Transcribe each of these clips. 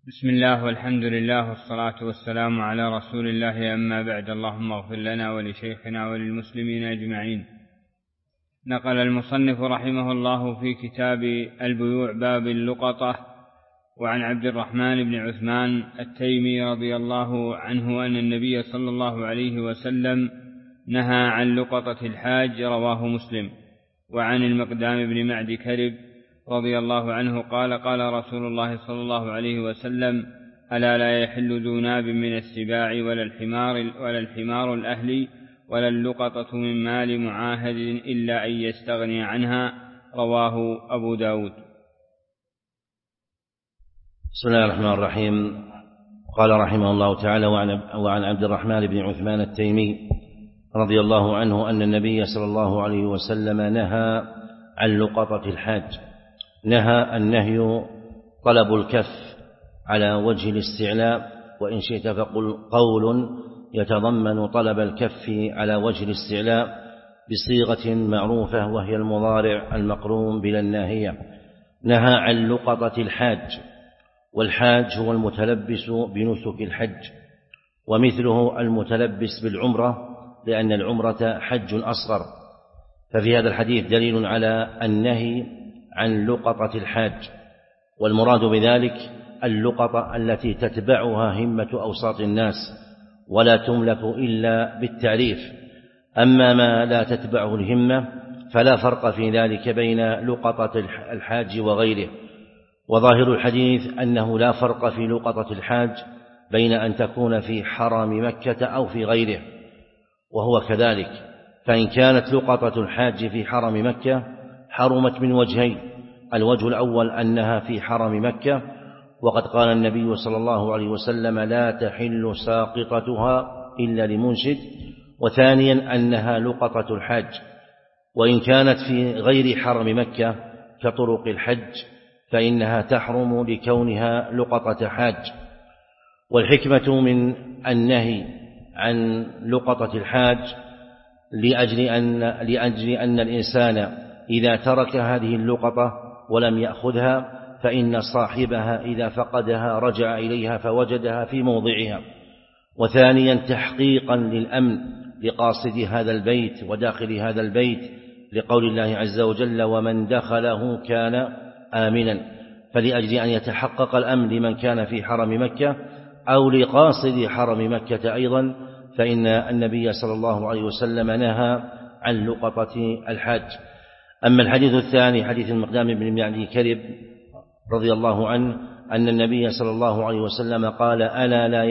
بسم الله والحمد لله والصلاة والسلام على رسول الله، أما بعد. اللهم اغفر لنا ولشيخنا وللمسلمين أجمعين. نقل المصنف رحمه الله في كتاب البيوع باب اللقطة وعن عبد الرحمن بن عثمان التيمي رضي الله عنه أن النبي صلى الله عليه وسلم نهى عن لقطة الحاج، رواه مسلم. وعن المقدام بن معد كرب رضي الله عنه قال: قال رسول الله صلى الله عليه وسلم: ألا لا يحل ذو ناب من السباع ولا الحمار الأهلي ولا اللقطة من مال معاهد إلا أن يستغني عنها، رواه أبو داود. بسم الله الرحمن الرحيم. قال رحمه الله تعالى: وعن عبد الرحمن بن عثمان التيمي رضي الله عنه أن النبي صلى الله عليه وسلم نهى عن لقطة الحاج. نهى النهي طلب الكف على وجه الاستعلاء، وإن شئت فقل قول يتضمن طلب الكف على وجه الاستعلاء بصيغة معروفة، وهي المضارع المقرون بلا الناهية. نهى عن لقطة الحاج، والحاج هو المتلبس بنسك الحج، ومثله المتلبس بالعمرة، لأن العمرة حج أصغر. ففي هذا الحديث دليل على النهي عن لقطة الحاج، والمراد بذلك اللقطة التي تتبعها همة أوساط الناس ولا تملك إلا بالتعريف. أما ما لا تتبعه الهمة فلا فرق في ذلك بين لقطة الحاج وغيره. وظاهر الحديث أنه لا فرق في لقطة الحاج بين أن تكون في حرم مكة أو في غيره، وهو كذلك. فإن كانت لقطة الحاج في حرم مكة حرمت من وجهين: الوجه الأول أنها في حرم مكة، وقد قال النبي صلى الله عليه وسلم: لا تحل ساقطتها إلا لمنشد. وثانيا أنها لقطة الحاج. وإن كانت في غير حرم مكة كطرق الحج فإنها تحرم لكونها لقطة حاج. والحكمة من النهي عن لقطة الحاج لأجل أن الإنسان إذا ترك هذه اللقطة ولم يأخذها فإن صاحبها إذا فقدها رجع إليها فوجدها في موضعها. وثانيا تحقيقا للأمن لقاصد هذا البيت وداخل هذا البيت، لقول الله عز وجل: ومن دخله كان آمنا. فلأجل أن يتحقق الأمن لمن كان في حرم مكة أو لقاصد حرم مكة أيضا، فإن النبي صلى الله عليه وسلم نهى عن لقطة الحاج. أما الحديث الثاني حديث المقدام بن معد كرب رضي الله عنه أن النبي صلى الله عليه وسلم قال: ألا لا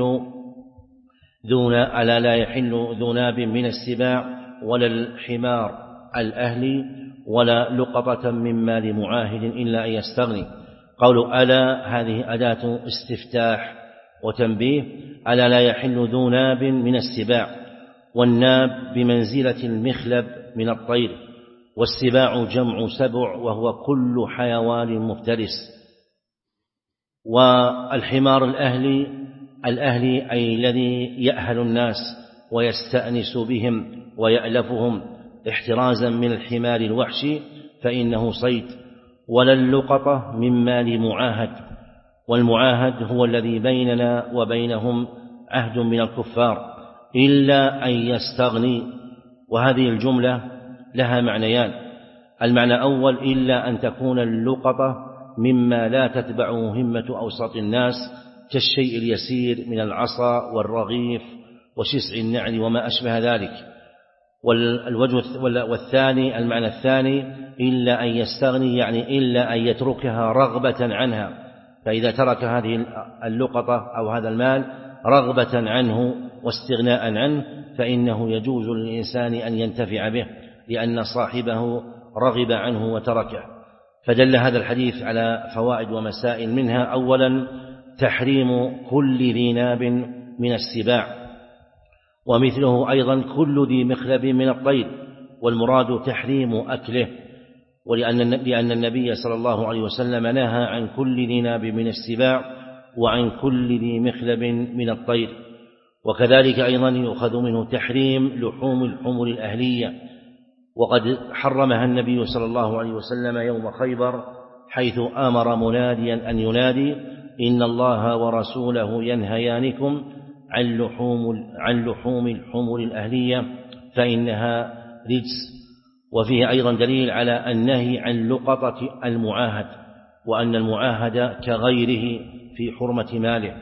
يحل ذو ناب من السباع ولا الحمار الأهلي ولا لقطة من مال معاهد إلا أن يستغني. قول ألا هذه أداة استفتاح وتنبيه. ألا لا يحل ذو ناب من السباع، والناب بمنزلة المخلب من الطير، والسباع جمع سبع وهو كل حيوان مفترس. والحمار الأهلي أي الذي يأهل الناس ويستأنس بهم ويألفهم احترازا من الحمار الوحشي فإنه صيد. ولا اللقطة من مال معاهد، والمعاهد هو الذي بيننا وبينهم عهد من الكفار إلا أن يستغني. وهذه الجملة لها معنيان: المعنى الأول إلا أن تكون اللقطة مما لا تتبعه همة أوساط الناس كالشيء اليسير من العصا والرغيف وشسع النعل وما أشبه ذلك. والثاني المعنى الثاني إلا أن يستغني، يعني إلا أن يتركها رغبة عنها. فإذا ترك هذه اللقطة أو هذا المال رغبة عنه واستغناء عنه فإنه يجوز للإنسان أن ينتفع به، لأن صاحبه رغب عنه وتركه. فدل هذا الحديث على فوائد ومسائل، منها أولا تحريم كل ذي ناب من السباع، ومثله أيضا كل ذي مخلب من الطير، والمراد تحريم أكله، لأن النبي صلى الله عليه وسلم نهى عن كل ذي ناب من السباع وعن كل ذي مخلب من الطير. وكذلك أيضا يؤخذ منه تحريم لحوم الحمر الأهلية، وقد حرمها النبي صلى الله عليه وسلم يوم خيبر، حيث أمر مناديا أن ينادي: إن الله ورسوله ينهيانكم عن لحوم الحمر الأهلية فإنها رجس. وفيه أيضا دليل على النهي عن لقطة المعاهد، وأن المعاهد كغيره في حرمة ماله،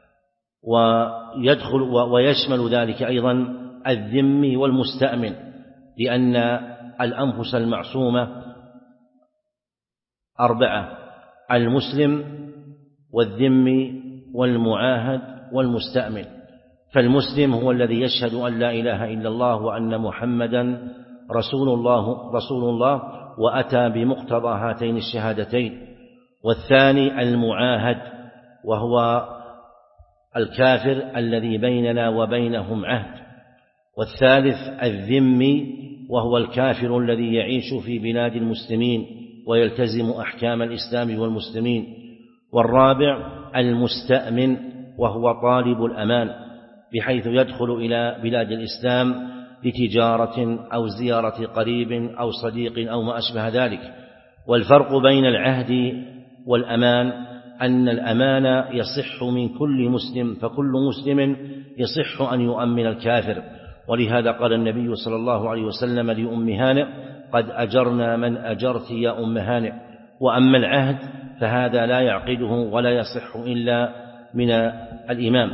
ويشمل ذلك أيضا الذم والمستأمن، لأن الأنفس المعصومة 4: المسلم والذم والمعاهد والمستأمن. فالمسلم هو الذي يشهد أن لا إله إلا الله وأن محمدا رسول الله وأتى بمقتضى هاتين الشهادتين. والثاني المعاهد، وهو الكافر الذي بيننا وبينهم عهد. والثالث الذمي، وهو الكافر الذي يعيش في بلاد المسلمين ويلتزم أحكام الإسلام والمسلمين. والرابع المستأمن، وهو طالب الأمان، بحيث يدخل إلى بلاد الإسلام لتجارة أو زيارة قريب أو صديق أو ما أشبه ذلك. والفرق بين العهد والأمان أن الأمان يصح من كل مسلم، فكل مسلم يصح أن يؤمن الكافر، ولهذا قال النبي صلى الله عليه وسلم لأم هانئ: قد أجرنا من أجرت يا أم هانئ. وأما العهد فهذا لا يعقده ولا يصح إلا من الإمام.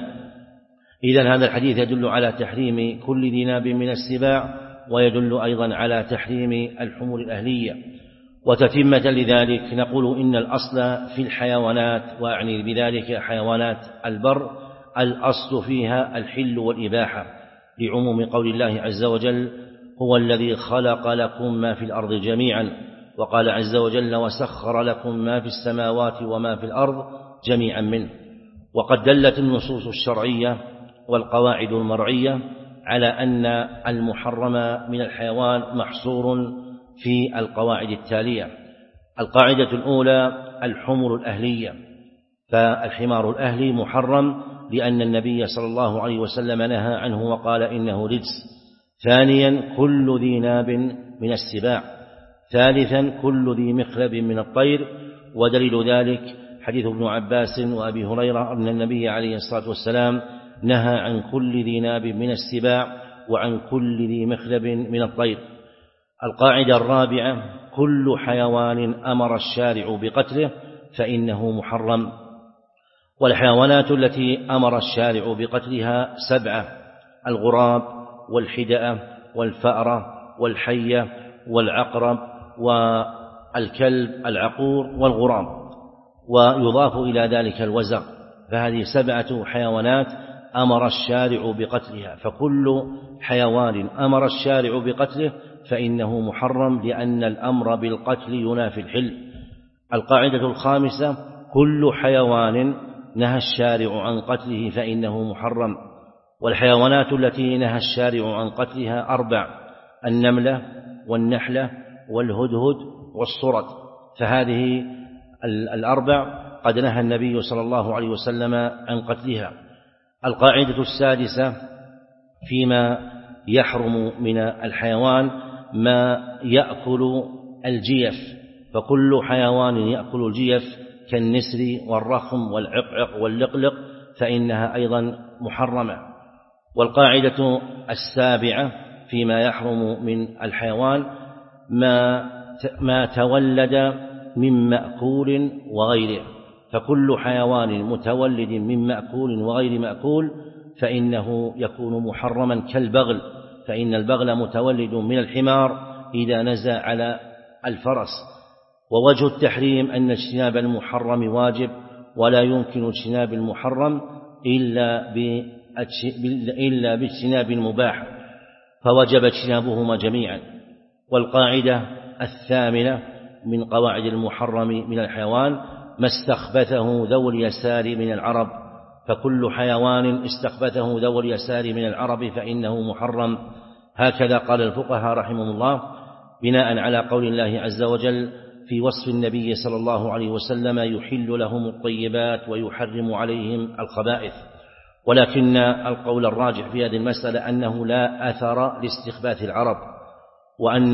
إذن هذا الحديث يدل على تحريم كل ذي ناب من السباع، ويدل أيضا على تحريم الحمر الأهلية. وتتمة لذلك نقول إن الأصل في الحيوانات، وأعني بذلك حيوانات البر، الأصل فيها الحل والإباحة، لعموم قول الله عز وجل: هو الذي خلق لكم ما في الأرض جميعا. وقال عز وجل: وسخر لكم ما في السماوات وما في الأرض جميعا منه. وقد دلت النصوص الشرعية والقواعد المرعية على أن المحرم من الحيوان محصور في القواعد التالية. القاعدة الأولى الحمر الأهلية، فالحمار الأهلي محرم لأن النبي صلى الله عليه وسلم نهى عنه وقال إنه رجس. ثانيا كل ذي ناب من السباع. ثالثا كل ذي مخلب من الطير. ودليل ذلك حديث ابن عباس وأبي هريرة أن النبي عليه الصلاة والسلام نهى عن كل ذي ناب من السباع وعن كل ذي مخلب من الطير. القاعدة الرابعة كل حيوان أمر الشارع بقتله فإنه محرم. والحيوانات التي أمر الشارع بقتلها 7: الغراب والحدأة والفأرة والحية والعقرب والكلب العقور والغراب، ويضاف إلى ذلك الوزغ. فهذه 7 حيوانات أمر الشارع بقتلها، فكل حيوان أمر الشارع بقتله فإنه محرم، لأن الأمر بالقتل ينافي الحل. القاعدة الخامسة كل حيوان نهى الشارع عن قتله فإنه محرم. والحيوانات التي نهى الشارع عن قتلها 4: النملة والنحلة والهدهد والصرد. فهذه 4 قد نهى النبي صلى الله عليه وسلم عن قتلها. القاعدة السادسة فيما يحرم من الحيوان ما يأكل الجيف، فكل حيوان يأكل الجيف كالنسر والرخم والعقعق واللقلق فإنها أيضا محرمة. والقاعدة السابعة فيما يحرم من الحيوان ما تولد من مأكول وغيره، فكل حيوان متولد من مأكول وغير مأكول فإنه يكون محرما كالبغل، فإن البغل متولد من الحمار إذا نزى على الفرس. ووجه التحريم أن اجتناب المحرم واجب، ولا يمكن اجتناب المحرم إلا باجتناب المباح، فوجب اجتنابهما جميعا. والقاعدة الثامنة من قواعد المحرم من الحيوان ما استخبثه ذو اليسار من العرب، فكل حيوان استخبثه ذو اليسار من العرب فإنه محرم. هكذا قال الفقهاء رحمهم الله بناء على قول الله عز وجل في وصف النبي صلى الله عليه وسلم: يحل لهم الطيبات ويحرم عليهم الخبائث. ولكن القول الراجح في هذه المسألة أنه لا أثر لاستخباث العرب، وأن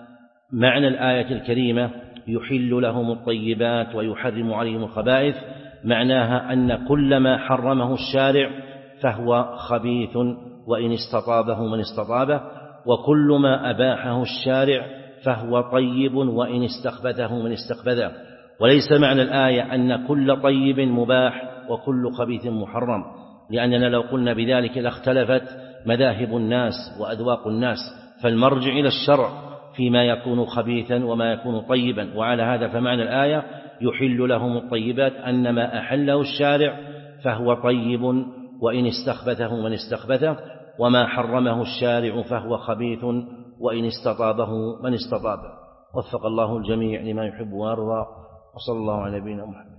معنى الآية الكريمة يحل لهم الطيبات ويحرم عليهم الخبائث معناها أن كل ما حرمه الشارع فهو خبيث وإن استطابه من استطابه، وكل ما أباحه الشارع فهو طيب وإن استخبثه من استخبثه. وليس معنى الآية أن كل طيب مباح وكل خبيث محرم، لأننا لو قلنا بذلك لاختلفت مذاهب الناس وأذواق الناس، فالمرجع إلى الشرع فيما يكون خبيثا وما يكون طيبا. وعلى هذا فمعنى الآية يحل لهم الطيبات أن ما أحله الشارع فهو طيب وإن استخبثه من استخبثه، وما حرمه الشارع فهو خبيث وإن استطابه من استطابه. وفق الله الجميع لما يحب ويرضى، وصلى الله على نبينا محمد.